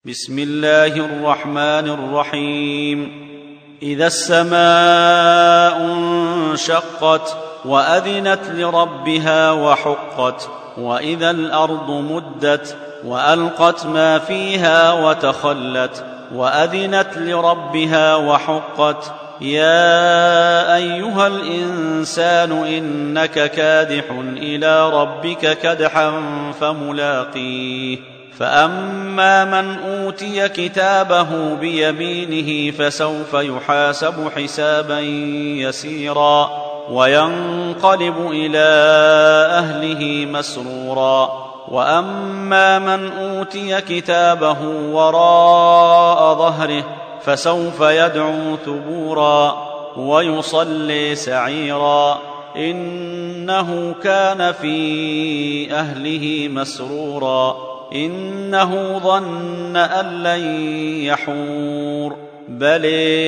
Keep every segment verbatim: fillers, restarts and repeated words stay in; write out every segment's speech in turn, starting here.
بسم الله الرحمن الرحيم. إذا السماء انشقت وأذنت لربها وحقت، وإذا الأرض مدت وألقت ما فيها وتخلت، وأذنت لربها وحقت. يا أيها الإنسان إنك كادح إلى ربك كدحا فملاقيه. فأما من أوتي كتابه بيمينه فسوف يحاسب حسابا يسيرا وينقلب إلى أهله مسرورا. وأما من أوتي كتابه وراء ظهره فسوف يدعو ثبورا ويصلي سعيرا إنه كان في أهله مسرورا إنه ظن أن لن يحور. بل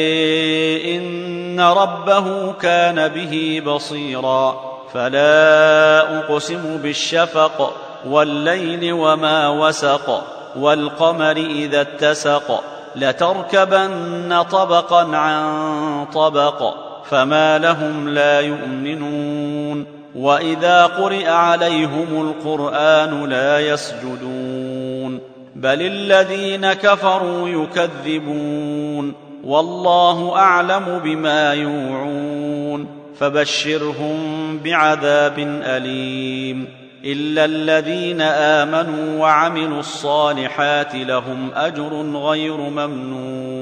إن ربه كان به بصيرا. فلا أقسم بالشفق والليل وما وسق والقمر إذا اتسق لتركبن طبقا عن طبق فما لهم لا يؤمنون. وإذا قرئ عليهم القرآن لا يسجدون بل الذين كفروا يكذبون والله أعلم بما يوعون. فبشرهم بعذاب أليم إلا الذين آمنوا وعملوا الصالحات لهم أجر غير ممنون.